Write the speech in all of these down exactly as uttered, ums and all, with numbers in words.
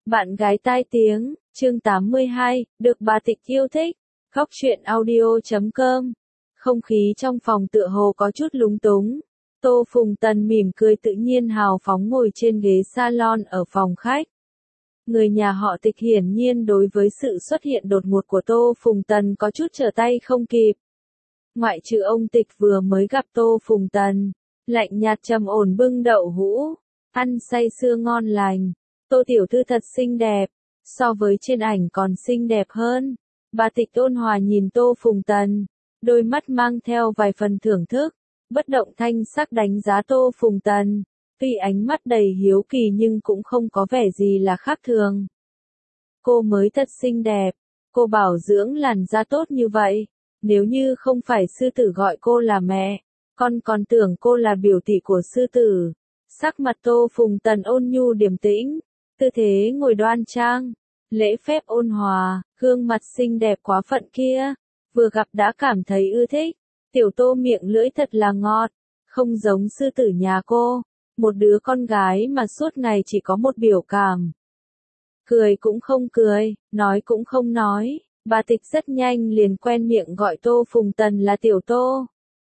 Bạn gái tai tiếng, chương tám mươi hai, được bà Tịch yêu thích. Khóc chuyện audio chấm com. Không khí trong phòng tựa hồ có chút lúng túng. Tô Phùng Tần mỉm cười tự nhiên hào phóng ngồi trên ghế salon ở phòng khách. Người nhà họ Tịch hiển nhiên đối với sự xuất hiện đột ngột của Tô Phùng Tần có chút trở tay không kịp. Ngoại trừ ông Tịch vừa mới gặp Tô Phùng Tần, lạnh nhạt trầm ổn bưng đậu hũ, ăn say sưa ngon lành. Tô tiểu thư thật xinh đẹp, so với trên ảnh còn xinh đẹp hơn. Bà Tịch ôn hòa nhìn Tô Phùng Tần, đôi mắt mang theo vài phần thưởng thức, bất động thanh sắc đánh giá Tô Phùng Tần, tuy ánh mắt đầy hiếu kỳ nhưng cũng không có vẻ gì là khác thường. Cô mới thật xinh đẹp, cô bảo dưỡng làn da tốt như vậy, nếu như không phải sư tử gọi cô là mẹ, con còn tưởng cô là biểu tỷ của sư tử. Sắc mặt Tô Phùng Tần ôn nhu điềm tĩnh, tư thế ngồi đoan trang, lễ phép ôn hòa, gương mặt xinh đẹp quá phận kia, vừa gặp đã cảm thấy ưa thích. Tiểu Tô miệng lưỡi thật là ngọt, không giống sư tử nhà cô, một đứa con gái mà suốt ngày chỉ có một biểu cảm. Cười cũng không cười, nói cũng không nói, bà Tịch rất nhanh liền quen miệng gọi Tô Phùng Tần là Tiểu Tô.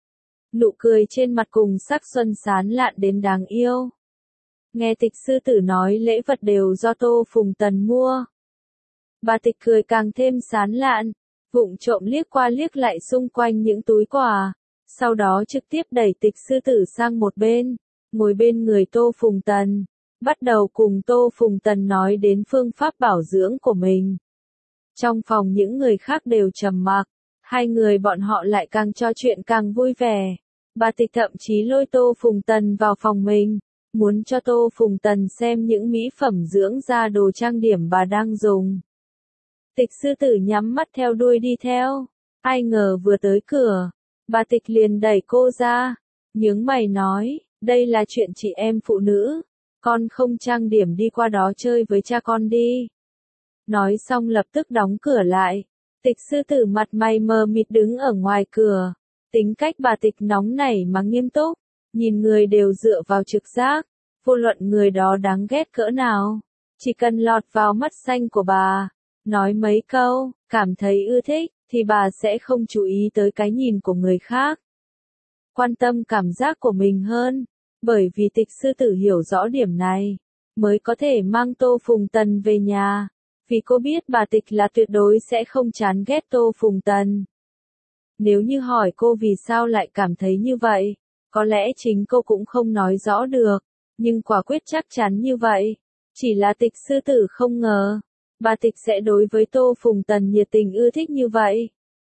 Nụ cười trên mặt cùng sắc xuân sán lạn đến đáng yêu. Nghe Tịch sư tử nói lễ vật đều do Tô Phùng Tần mua. Bà Tịch cười càng thêm sán lạn, vụng trộm liếc qua liếc lại xung quanh những túi quà, sau đó trực tiếp đẩy Tịch sư tử sang một bên, ngồi bên người Tô Phùng Tần, bắt đầu cùng Tô Phùng Tần nói đến phương pháp bảo dưỡng của mình. Trong phòng những người khác đều trầm mặc, hai người bọn họ lại càng trò chuyện càng vui vẻ. Bà Tịch thậm chí lôi Tô Phùng Tần vào phòng mình, muốn cho Tô Phùng Tần xem những mỹ phẩm dưỡng da đồ trang điểm bà đang dùng. Tịch sư tử nhắm mắt theo đuôi đi theo, ai ngờ vừa tới cửa, bà Tịch liền đẩy cô ra, nhướng mày nói, đây là chuyện chị em phụ nữ, con không trang điểm đi qua đó chơi với cha con đi. Nói xong lập tức đóng cửa lại, Tịch sư tử mặt mày mờ mịt đứng ở ngoài cửa, tính cách bà Tịch nóng nảy mà nghiêm túc, nhìn người đều dựa vào trực giác, vô luận người đó đáng ghét cỡ nào, chỉ cần lọt vào mắt xanh của bà, nói mấy câu, cảm thấy ưa thích, thì bà sẽ không chú ý tới cái nhìn của người khác. Quan tâm cảm giác của mình hơn, bởi vì Tịch sư tử hiểu rõ điểm này, mới có thể mang Tô Phùng Tần về nhà, vì cô biết bà Tịch là tuyệt đối sẽ không chán ghét Tô Phùng Tần. Nếu như hỏi cô vì sao lại cảm thấy như vậy, có lẽ chính cô cũng không nói rõ được, nhưng quả quyết chắc chắn như vậy, chỉ là Tịch sư tử không ngờ, bà Tịch sẽ đối với Tô Phùng Tần nhiệt tình ưa thích như vậy.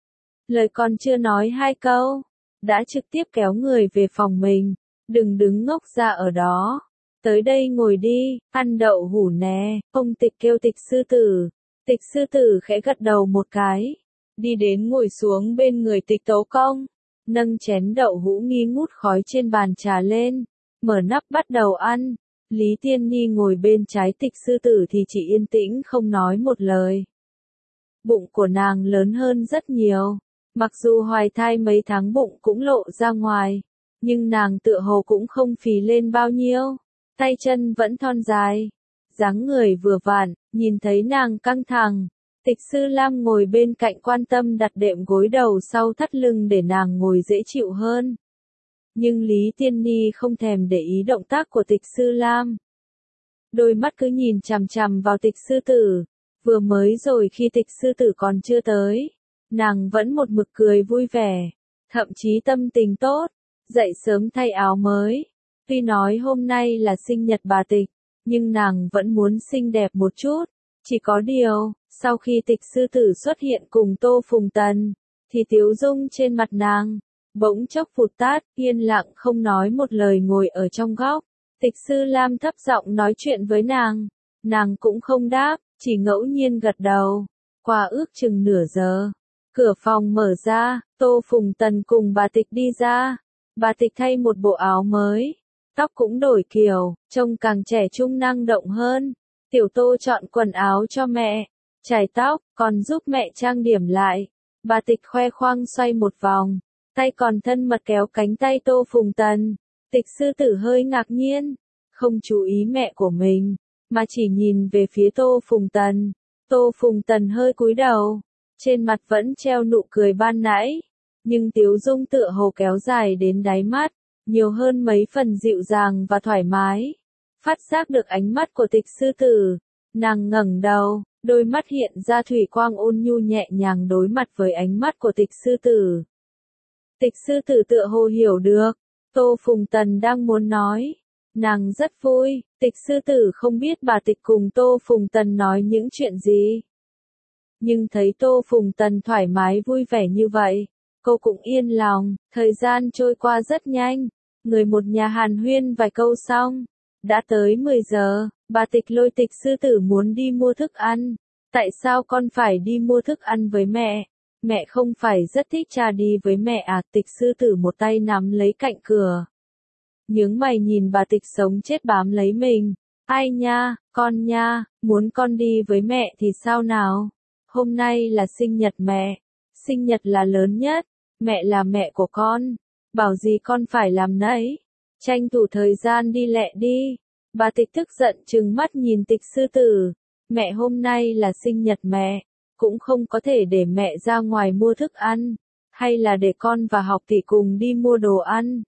Lời còn chưa nói hai câu, đã trực tiếp kéo người về phòng mình, đừng đứng ngốc ra ở đó. Tới đây ngồi đi, ăn đậu hũ nè, ông Tịch kêu Tịch sư tử. Tịch sư tử khẽ gật đầu một cái, đi đến ngồi xuống bên người Tịch Tố Công, nâng chén đậu hũ nghi ngút khói trên bàn trà lên, mở nắp bắt đầu ăn. Lý Tiên Nhi ngồi bên trái Tịch sư tử thì chỉ yên tĩnh không nói một lời. Bụng của nàng lớn hơn rất nhiều, mặc dù hoài thai mấy tháng bụng cũng lộ ra ngoài, nhưng nàng tựa hồ cũng không phì lên bao nhiêu, tay chân vẫn thon dài, dáng người vừa vặn, nhìn thấy nàng căng thẳng. Tịch Sư Lam ngồi bên cạnh quan tâm đặt đệm gối đầu sau thắt lưng để nàng ngồi dễ chịu hơn. Nhưng Lý Tiên Nhi không thèm để ý động tác của Tịch Sư Lam. Đôi mắt cứ nhìn chằm chằm vào Tịch sư tử. Vừa mới rồi khi Tịch sư tử còn chưa tới, nàng vẫn một mực cười vui vẻ, thậm chí tâm tình tốt, dậy sớm thay áo mới. Tuy nói hôm nay là sinh nhật bà Tịch, nhưng nàng vẫn muốn xinh đẹp một chút. Chỉ có điều, sau khi Tịch sư tử xuất hiện cùng Tô Phùng Tần, thì tiếu dung trên mặt nàng bỗng chốc phụt tát, yên lặng không nói một lời ngồi ở trong góc. Tịch Sư Lam thấp giọng nói chuyện với nàng, nàng cũng không đáp, chỉ ngẫu nhiên gật đầu. Qua ước chừng nửa giờ, cửa phòng mở ra, Tô Phùng Tần cùng bà Tịch đi ra. Bà Tịch thay một bộ áo mới, tóc cũng đổi kiểu, trông càng trẻ trung năng động hơn. Tiểu Tô chọn quần áo cho mẹ, chải tóc, còn giúp mẹ trang điểm lại. Bà Tịch khoe khoang xoay một vòng, tay còn thân mật kéo cánh tay Tô Phùng Tần. Tịch sư tử hơi ngạc nhiên, không chú ý mẹ của mình, mà chỉ nhìn về phía Tô Phùng Tần. Tô Phùng Tần hơi cúi đầu, trên mặt vẫn treo nụ cười ban nãy, nhưng tiếu dung tựa hồ kéo dài đến đáy mắt, nhiều hơn mấy phần dịu dàng và thoải mái. Phát giác được ánh mắt của Tịch sư tử, nàng ngẩng đầu, đôi mắt hiện ra thủy quang ôn nhu nhẹ nhàng đối mặt với ánh mắt của Tịch sư tử. Tịch sư tử tựa hồ hiểu được, Tô Phùng Tần đang muốn nói. Nàng rất vui, Tịch sư tử không biết bà Tịch cùng Tô Phùng Tần nói những chuyện gì. Nhưng thấy Tô Phùng Tần thoải mái vui vẻ như vậy, cô cũng yên lòng. Thời gian trôi qua rất nhanh, người một nhà hàn huyên vài câu xong. Đã tới mười giờ, bà Tịch lôi Tịch sư tử muốn đi mua thức ăn. Tại sao con phải đi mua thức ăn với mẹ? Mẹ không phải rất thích cha đi với mẹ à? Tịch sư tử một tay nắm lấy cạnh cửa, nhướng mày nhìn bà Tịch sống chết bám lấy mình. Ai nha, con nha, muốn con đi với mẹ thì sao nào? Hôm nay là sinh nhật mẹ, sinh nhật là lớn nhất, mẹ là mẹ của con, bảo gì con phải làm nấy, tranh thủ thời gian đi lẹ đi. Bà Tịch tức giận trừng mắt nhìn Tịch sư tử, mẹ hôm nay là sinh nhật mẹ, cũng không có thể để mẹ ra ngoài mua thức ăn, hay là để con và học tỷ cùng đi mua đồ ăn.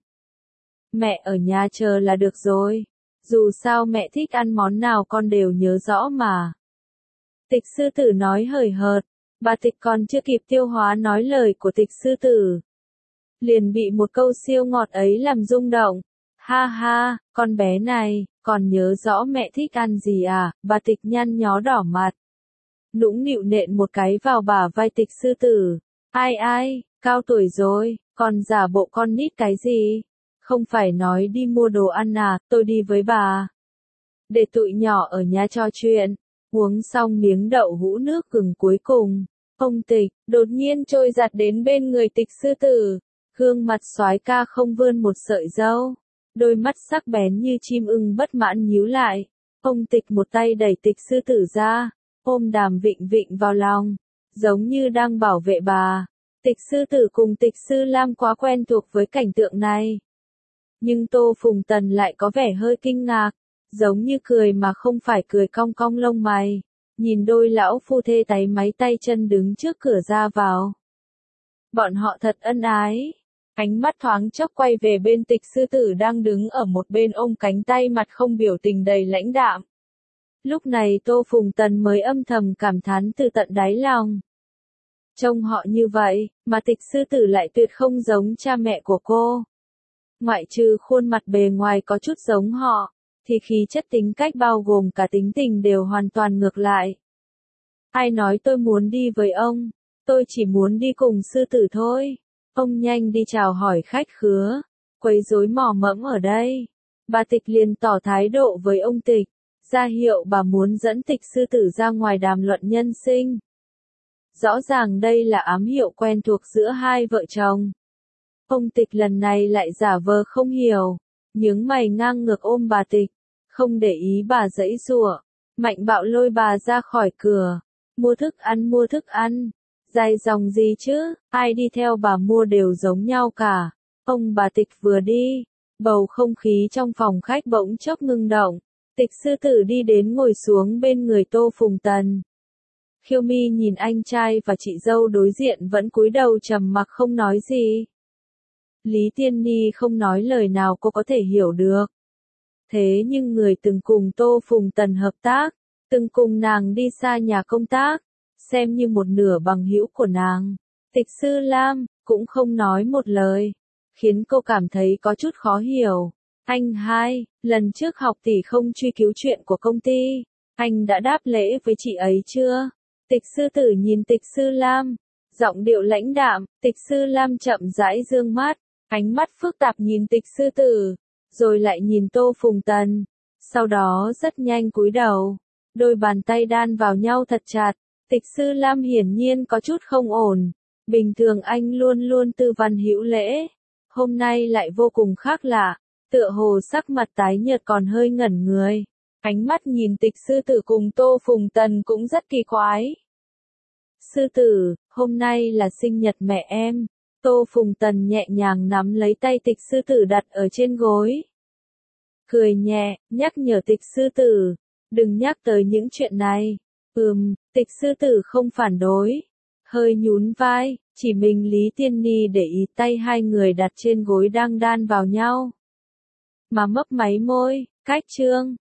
Mẹ ở nhà chờ là được rồi, dù sao mẹ thích ăn món nào con đều nhớ rõ mà. Tịch sư tử nói hời hợt, bà Tịch còn chưa kịp tiêu hóa nói lời của Tịch sư tử, liền bị một câu siêu ngọt ấy làm rung động. Ha ha, con bé này, còn nhớ rõ mẹ thích ăn gì à? Bà Tịch nhăn nhó đỏ mặt, nũng nịu nện một cái vào bả vai Tịch sư tử. Ai ai, cao tuổi rồi, còn giả bộ con nít cái gì? Không phải nói đi mua đồ ăn à, tôi đi với bà. Để tụi nhỏ ở nhà trò chuyện, uống xong miếng đậu hũ nước gừng cuối cùng, ông Tịch đột nhiên trôi giặt đến bên người Tịch sư tử, gương mặt soái ca không vươn một sợi râu, đôi mắt sắc bén như chim ưng bất mãn nhíu lại. Ông Tịch một tay đẩy Tịch sư tử ra, ôm Đàm Vịnh Vịnh vào lòng, giống như đang bảo vệ bà. Tịch sư tử cùng Tịch sư Lam quá quen thuộc với cảnh tượng này. Nhưng Tô Phùng Tần lại có vẻ hơi kinh ngạc, giống như cười mà không phải cười, cong cong lông mày, nhìn đôi lão phu thê táy máy tay chân đứng trước cửa ra vào. Bọn họ thật ân ái. Ánh mắt thoáng chốc quay về bên Tịch sư tử đang đứng ở một bên ôm cánh tay, mặt không biểu tình đầy lãnh đạm. Lúc này Tô Phùng Tần mới âm thầm cảm thán từ tận đáy lòng. Trông họ như vậy, mà Tịch sư tử lại tuyệt không giống cha mẹ của cô. Ngoại trừ khuôn mặt bề ngoài có chút giống họ, thì khí chất tính cách bao gồm cả tính tình đều hoàn toàn ngược lại. Ai nói tôi muốn đi với ông, tôi chỉ muốn đi cùng sư tử thôi. Ông nhanh đi chào hỏi khách khứa, quấy rối mò mẫm ở đây. Bà Tịch liền tỏ thái độ với ông Tịch, ra hiệu bà muốn dẫn Tịch sư tử ra ngoài đàm luận nhân sinh. Rõ ràng đây là ám hiệu quen thuộc giữa hai vợ chồng. Ông Tịch lần này lại giả vờ không hiểu, nhướng mày ngang ngược ôm bà Tịch, không để ý bà giãy giụa, mạnh bạo lôi bà ra khỏi cửa. Mua thức ăn, mua thức ăn. Dài dòng gì chứ, ai đi theo bà mua đều giống nhau cả. Ông bà Tịch vừa đi, bầu không khí trong phòng khách bỗng chốc ngưng động. Tịch sư tử đi đến ngồi xuống bên người Tô Phùng Tần. Khiêu Mi nhìn anh trai và chị dâu đối diện vẫn cúi đầu trầm mặc không nói gì. Lý Tiên Ni không nói lời nào cô có thể hiểu được. Thế nhưng người từng cùng Tô Phùng Tần hợp tác, từng cùng nàng đi xa nhà công tác, xem như một nửa bằng hữu của nàng, Tịch sư Lam, cũng không nói một lời, khiến cô cảm thấy có chút khó hiểu. Anh hai, lần trước học tỷ không truy cứu chuyện của công ty, anh đã đáp lễ với chị ấy chưa? Tịch sư tử nhìn Tịch sư Lam, giọng điệu lãnh đạm. Tịch sư Lam chậm rãi dương mắt, ánh mắt phức tạp nhìn Tịch sư tử, rồi lại nhìn Tô Phùng Tần, sau đó rất nhanh cúi đầu, đôi bàn tay đan vào nhau thật chặt. Tịch sư Lam hiển nhiên có chút không ổn, bình thường anh luôn luôn tư văn hữu lễ, hôm nay lại vô cùng khác lạ, tựa hồ sắc mặt tái nhợt còn hơi ngẩn người, ánh mắt nhìn Tịch sư tử cùng Tô Phùng Tần cũng rất kỳ quái. Sư tử, hôm nay là sinh nhật mẹ em. Tô Phùng Tần nhẹ nhàng nắm lấy tay Tịch sư tử đặt ở trên gối, cười nhẹ, nhắc nhở Tịch sư tử, Đừng nhắc tới những chuyện này. Ừm, Tịch sư tử không phản đối. Hơi nhún vai, chỉ mình Lý Tiên Ni để ý tay hai người đặt trên gối đang đan vào nhau. Mà mấp máy môi, cách trương,